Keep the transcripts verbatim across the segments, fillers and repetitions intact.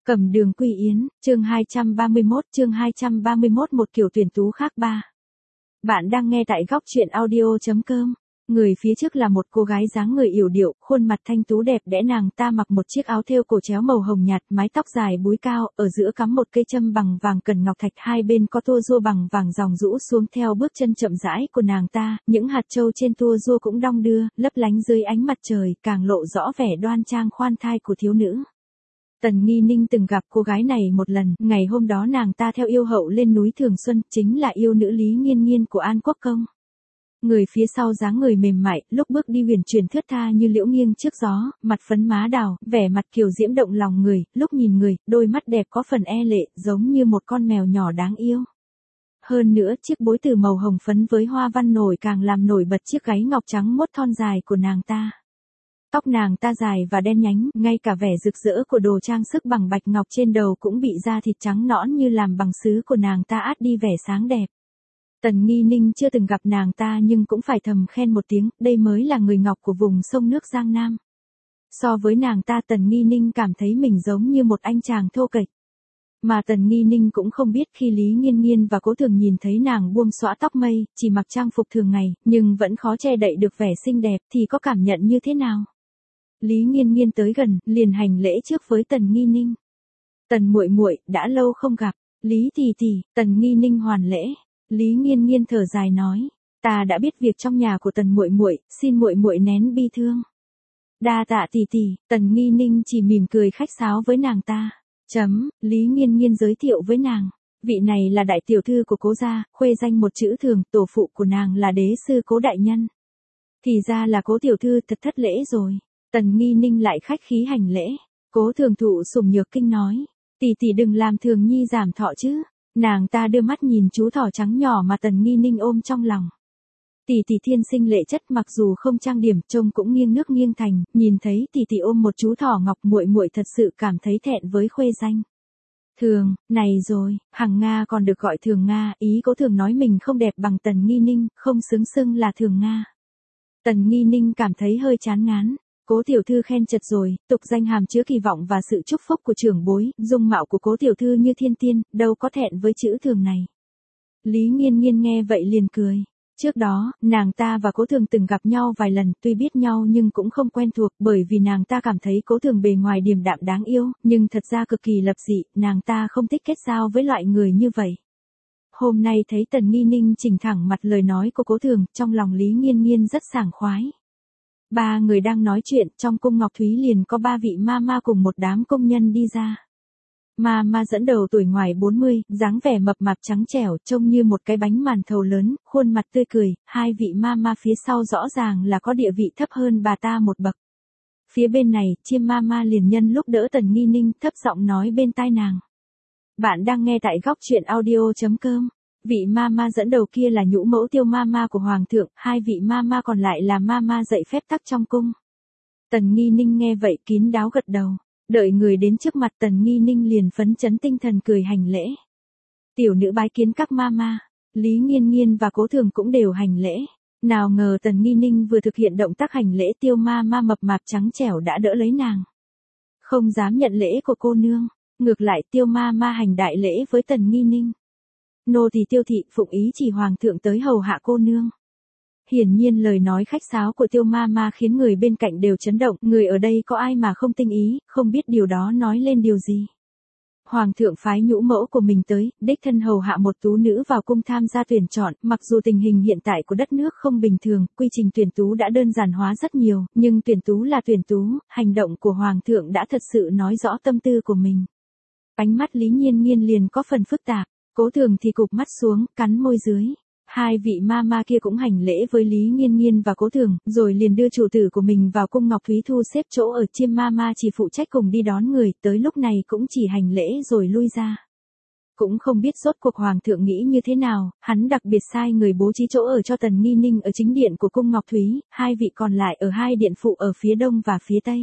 Cẩm Đường Quy Yến, chương hai trăm ba mươi mốt, chương hai trăm ba mươi mốt một kiểu tuyển tú khác ba. Bạn đang nghe tại góc truyện audio chấm com. Người phía trước là một cô gái dáng người yểu điệu, khuôn mặt thanh tú đẹp đẽ, nàng ta mặc một chiếc áo thêu cổ chéo màu hồng nhạt, mái tóc dài búi cao, ở giữa cắm một cây châm bằng vàng cần ngọc thạch, hai bên có tua rua bằng vàng dòng rũ xuống theo bước chân chậm rãi của nàng ta, những hạt châu trên tua rua cũng đong đưa, lấp lánh dưới ánh mặt trời, càng lộ rõ vẻ đoan trang khoan thai của thiếu nữ. Tần Nghi Ninh từng gặp cô gái này một lần, ngày hôm đó nàng ta theo yêu hậu lên núi Thường Xuân, chính là yêu nữ Lý Nghiên Nghiên của An Quốc Công. Người phía sau dáng người mềm mại, lúc bước đi huyền chuyển thướt tha như liễu nghiêng trước gió, mặt phấn má đào, vẻ mặt kiều diễm động lòng người, lúc nhìn người, đôi mắt đẹp có phần e lệ, giống như một con mèo nhỏ đáng yêu. Hơn nữa, chiếc bối từ màu hồng phấn với hoa văn nổi càng làm nổi bật chiếc gáy ngọc trắng muốt thon dài của nàng ta. Tóc nàng ta dài và đen nhánh, ngay cả vẻ rực rỡ của đồ trang sức bằng bạch ngọc trên đầu cũng bị da thịt trắng nõn như làm bằng sứ của nàng ta át đi vẻ sáng đẹp. Tần Nghi Ninh chưa từng gặp nàng ta nhưng cũng phải thầm khen một tiếng, đây mới là người ngọc của vùng sông nước Giang Nam. So với nàng ta, Tần Nghi Ninh cảm thấy mình giống như một anh chàng thô kệch. Mà Tần Nghi Ninh cũng không biết khi Lý Nghiên Nghiên và Cố Thường nhìn thấy nàng buông xõa tóc mây, chỉ mặc trang phục thường ngày, nhưng vẫn khó che đậy được vẻ xinh đẹp thì có cảm nhận như thế nào. Lý Nghiên Nghiên tới gần, liền hành lễ trước với Tần Nghi Ninh. Tần muội muội, đã lâu không gặp. Lý tỷ tỷ. Tần Nghi Ninh hoàn lễ. Lý Nghiên Nghiên thở dài nói, ta đã biết việc trong nhà của Tần muội muội, xin muội muội nén bi thương. Đa tạ tỷ tỷ. Tần Nghi Ninh chỉ mỉm cười khách sáo với nàng ta. Chấm. Lý Nghiên Nghiên giới thiệu với nàng, vị này là đại tiểu thư của Cố gia, khuê danh một chữ Thường, tổ phụ của nàng là đế sư Cố đại nhân. Thì ra là Cố tiểu thư, thật thất lễ rồi. Tần Nghi Ninh lại khách khí hành lễ. Cố Thường thụ sủng nhược kinh nói, tỷ tỷ đừng làm Thường nhi giảm thọ chứ. Nàng ta đưa mắt nhìn chú thỏ trắng nhỏ mà Tần Nghi Ninh ôm trong lòng. Tỷ tỷ thiên sinh lệ chất, mặc dù không trang điểm, trông cũng nghiêng nước nghiêng thành, nhìn thấy tỷ tỷ ôm một chú thỏ ngọc, muội muội thật sự cảm thấy thẹn với khuê danh. Thường, này rồi, Hằng Nga còn được gọi Thường Nga, ý Cố Thường nói mình không đẹp bằng Tần Nghi Ninh, không xứng xưng là Thường Nga. Tần Nghi Ninh cảm thấy hơi chán ngán. Cố tiểu thư khen chật rồi, tục danh hàm chứa kỳ vọng và sự chúc phúc của trưởng bối, dung mạo của Cố tiểu thư như thiên tiên, đâu có thẹn với chữ Thường này. Lý Nghiên Nghiên nghe vậy liền cười. Trước đó, nàng ta và Cố Thường từng gặp nhau vài lần, tuy biết nhau nhưng cũng không quen thuộc, bởi vì nàng ta cảm thấy Cố Thường bề ngoài điềm đạm đáng yêu, nhưng thật ra cực kỳ lập dị, nàng ta không thích kết giao với loại người như vậy. Hôm nay thấy Tần Nghi Ninh chỉnh thẳng mặt lời nói của Cố Thường, trong lòng Lý Nghiên Nghiên rất sảng khoái. Ba người đang nói chuyện, trong cung Ngọc Thúy liền có ba vị ma ma cùng một đám công nhân đi ra. Ma ma dẫn đầu tuổi ngoài bốn mươi, dáng vẻ mập mạp trắng trẻo, trông như một cái bánh màn thầu lớn, khuôn mặt tươi cười, hai vị ma ma phía sau rõ ràng là có địa vị thấp hơn bà ta một bậc. Phía bên này, Chiêm ma ma liền nhân lúc đỡ Tần Nghi Ninh, thấp giọng nói bên tai nàng. Bạn đang nghe tại góc truyện audio chấm com. Vị ma ma dẫn đầu kia là nhũ mẫu Tiêu ma ma của Hoàng thượng, hai vị ma ma còn lại là ma ma dạy phép tắc trong cung. Tần Nghi Ninh nghe vậy kín đáo gật đầu. Đợi người đến trước mặt Tần Nghi Ninh liền phấn chấn tinh thần cười hành lễ. Tiểu nữ bái kiến các ma ma. Lý Nghiên Nghiên và Cố Thường cũng đều hành lễ. Nào ngờ Tần Nghi Ninh vừa thực hiện động tác hành lễ, Tiêu ma ma mập mạp trắng trẻo đã đỡ lấy nàng. Không dám nhận lễ của cô nương. Ngược lại Tiêu ma ma hành đại lễ với Tần Nghi Ninh. Nô tỳ Tiêu thị phụng ý chỉ Hoàng thượng tới hầu hạ cô nương. Hiển nhiên lời nói khách sáo của Tiêu ma ma khiến người bên cạnh đều chấn động, người ở đây có ai mà không tinh ý, không biết điều đó nói lên điều gì. Hoàng thượng phái nhũ mẫu của mình tới, đích thân hầu hạ một tú nữ vào cung tham gia tuyển chọn, mặc dù tình hình hiện tại của đất nước không bình thường, quy trình tuyển tú đã đơn giản hóa rất nhiều, nhưng tuyển tú là tuyển tú, hành động của Hoàng thượng đã thật sự nói rõ tâm tư của mình. Ánh mắt Lý Nghiên Nghiên liền có phần phức tạp. Cố Thường thì cụp mắt xuống, cắn môi dưới. Hai vị ma ma kia cũng hành lễ với Lý Nghiên Nghiên và Cố Thường, rồi liền đưa chủ tử của mình vào cung Ngọc Thúy thu xếp chỗ ở. Chiêm ma ma chỉ phụ trách cùng đi đón người, tới lúc này cũng chỉ hành lễ rồi lui ra. Cũng không biết rốt cuộc Hoàng thượng nghĩ như thế nào, hắn đặc biệt sai người bố trí chỗ ở cho Tần Nghi Ninh ở chính điện của cung Ngọc Thúy, hai vị còn lại ở hai điện phụ ở phía đông và phía tây.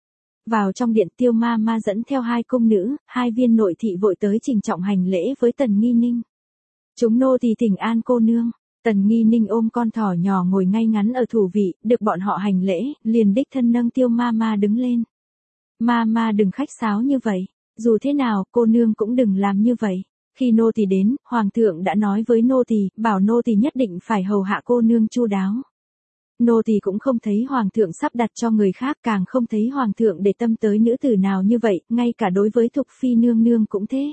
Vào trong điện, Tiêu ma ma dẫn theo hai cung nữ, hai viên nội thị vội tới trình trọng hành lễ với Tần Nghi Ninh. Chúng nô tỳ thỉnh an cô nương. Tần Nghi Ninh ôm con thỏ nhỏ ngồi ngay ngắn ở thủ vị, được bọn họ hành lễ, liền đích thân nâng Tiêu ma ma đứng lên. Ma ma đừng khách sáo như vậy. Dù thế nào, cô nương cũng đừng làm như vậy. Khi nô tỳ đến, hoàng thượng đã nói với nô tỳ, bảo nô tỳ nhất định phải hầu hạ cô nương chu đáo. Nô tỳ cũng không thấy hoàng thượng sắp đặt cho người khác, càng không thấy hoàng thượng để tâm tới nữ tử nào như vậy, ngay cả đối với Thục phi nương nương cũng thế.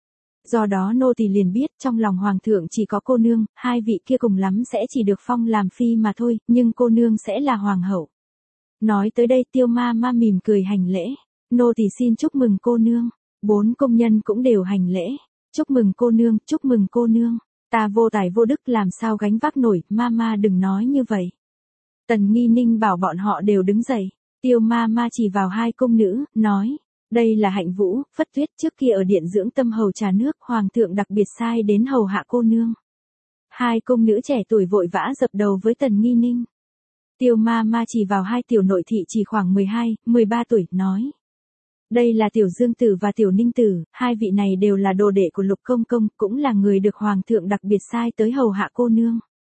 Do đó nô tỳ liền biết trong lòng hoàng thượng chỉ có cô nương, hai vị kia cùng lắm sẽ chỉ được phong làm phi mà thôi, nhưng cô nương sẽ là hoàng hậu. Nói tới đây Tiêu ma ma mỉm cười hành lễ. Nô tỳ xin chúc mừng cô nương. Bốn công nhân cũng đều hành lễ. Chúc mừng cô nương, chúc mừng cô nương. Ta vô tài vô đức làm sao gánh vác nổi, ma ma đừng nói như vậy. Tần Nghi Ninh bảo bọn họ đều đứng dậy. Tiêu ma ma chỉ vào hai công nữ, nói. Đây là Hạnh Vũ, Phất Tuyết, trước kia ở điện dưỡng tâm hầu trà nước, hoàng thượng đặc biệt sai đến hầu hạ cô nương. Hai công nữ trẻ tuổi vội vã dập đầu với Tần Nghi Ninh. Tiêu ma ma chỉ vào hai tiểu nội thị chỉ khoảng mười hai, mười ba tuổi, nói. Đây là tiểu Dương Tử và tiểu Ninh Tử, hai vị này đều là đồ đệ của Lục Công Công, cũng là người được hoàng thượng đặc biệt sai tới hầu hạ cô nương.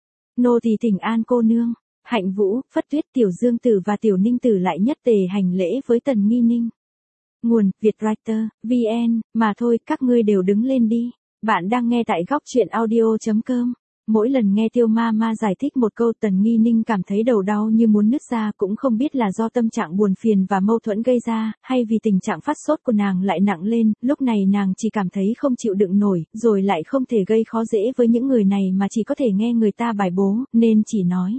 Nô tỳ thỉnh an cô nương. Hạnh Vũ, Phất Tuyết, tiểu Dương Tử và tiểu Ninh Tử lại nhất tề hành lễ với Tần Nghi Ninh. Nguồn, Vietwriter, vê en, mà thôi, các ngươi đều đứng lên đi. Bạn đang nghe tại góc truyện audio chấm com. Mỗi lần nghe Tiêu ma ma giải thích một câu Tần Nghi Ninh cảm thấy đầu đau như muốn nứt ra, cũng không biết là do tâm trạng buồn phiền và mâu thuẫn gây ra, hay vì tình trạng phát sốt của nàng lại nặng lên, lúc này nàng chỉ cảm thấy không chịu đựng nổi, rồi lại không thể gây khó dễ với những người này mà chỉ có thể nghe người ta bài bố, nên chỉ nói.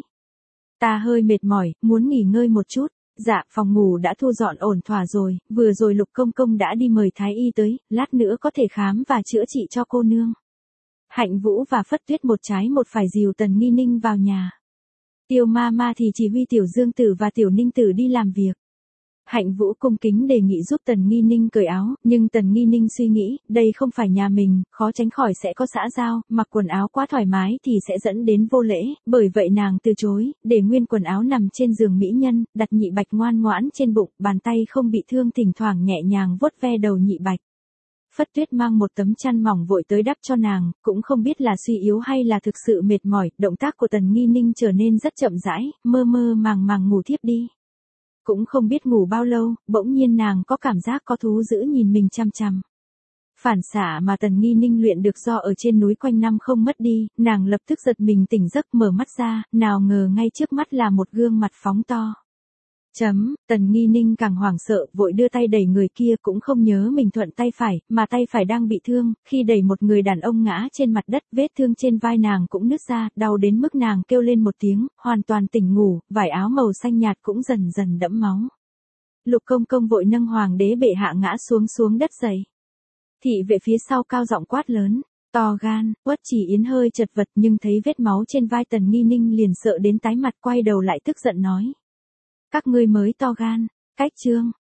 Ta hơi mệt mỏi, muốn nghỉ ngơi một chút. Dạ, phòng ngủ đã thu dọn ổn thỏa rồi, vừa rồi Lục Công Công đã đi mời Thái Y tới, lát nữa có thể khám và chữa trị cho cô nương. Hạnh Vũ và Phất Tuyết một trái một phải dìu Tần Nghi Ninh vào nhà. Tiêu ma ma thì chỉ huy tiểu Dương Tử và tiểu Ninh Tử đi làm việc. Hạnh Vũ cung kính đề nghị giúp Tần Nghi Ninh cởi áo, nhưng Tần Nghi Ninh suy nghĩ, đây không phải nhà mình, khó tránh khỏi sẽ có xã giao, mặc quần áo quá thoải mái thì sẽ dẫn đến vô lễ, bởi vậy nàng từ chối, để nguyên quần áo nằm trên giường mỹ nhân, đặt Nhị Bạch ngoan ngoãn trên bụng, bàn tay không bị thương thỉnh thoảng nhẹ nhàng vuốt ve đầu Nhị Bạch. Phất Tuyết mang một tấm chăn mỏng vội tới đắp cho nàng, cũng không biết là suy yếu hay là thực sự mệt mỏi, động tác của Tần Nghi Ninh trở nên rất chậm rãi, mơ mơ màng màng ngủ thiếp đi. Cũng không biết ngủ bao lâu, bỗng nhiên nàng có cảm giác có thú dữ nhìn mình chằm chằm. Phản xạ mà Tần Nghi Ninh luyện được do ở trên núi quanh năm không mất đi, nàng lập tức giật mình tỉnh giấc mở mắt ra, nào ngờ ngay trước mắt là một gương mặt phóng to. Chấm, Tần Nghi Ninh càng hoảng sợ, vội đưa tay đẩy người kia cũng không nhớ mình thuận tay phải, mà tay phải đang bị thương, khi đẩy một người đàn ông ngã trên mặt đất, vết thương trên vai nàng cũng nứt ra, đau đến mức nàng kêu lên một tiếng, hoàn toàn tỉnh ngủ, vải áo màu xanh nhạt cũng dần dần đẫm máu. Lục Công Công vội nâng hoàng đế bệ hạ ngã xuống xuống đất dậy. Thị vệ phía sau cao giọng quát lớn, to gan, Uất Chỉ Yến hơi chật vật nhưng thấy vết máu trên vai Tần Nghi Ninh liền sợ đến tái mặt, quay đầu lại tức giận nói. Các ngươi mới to gan, cách trương,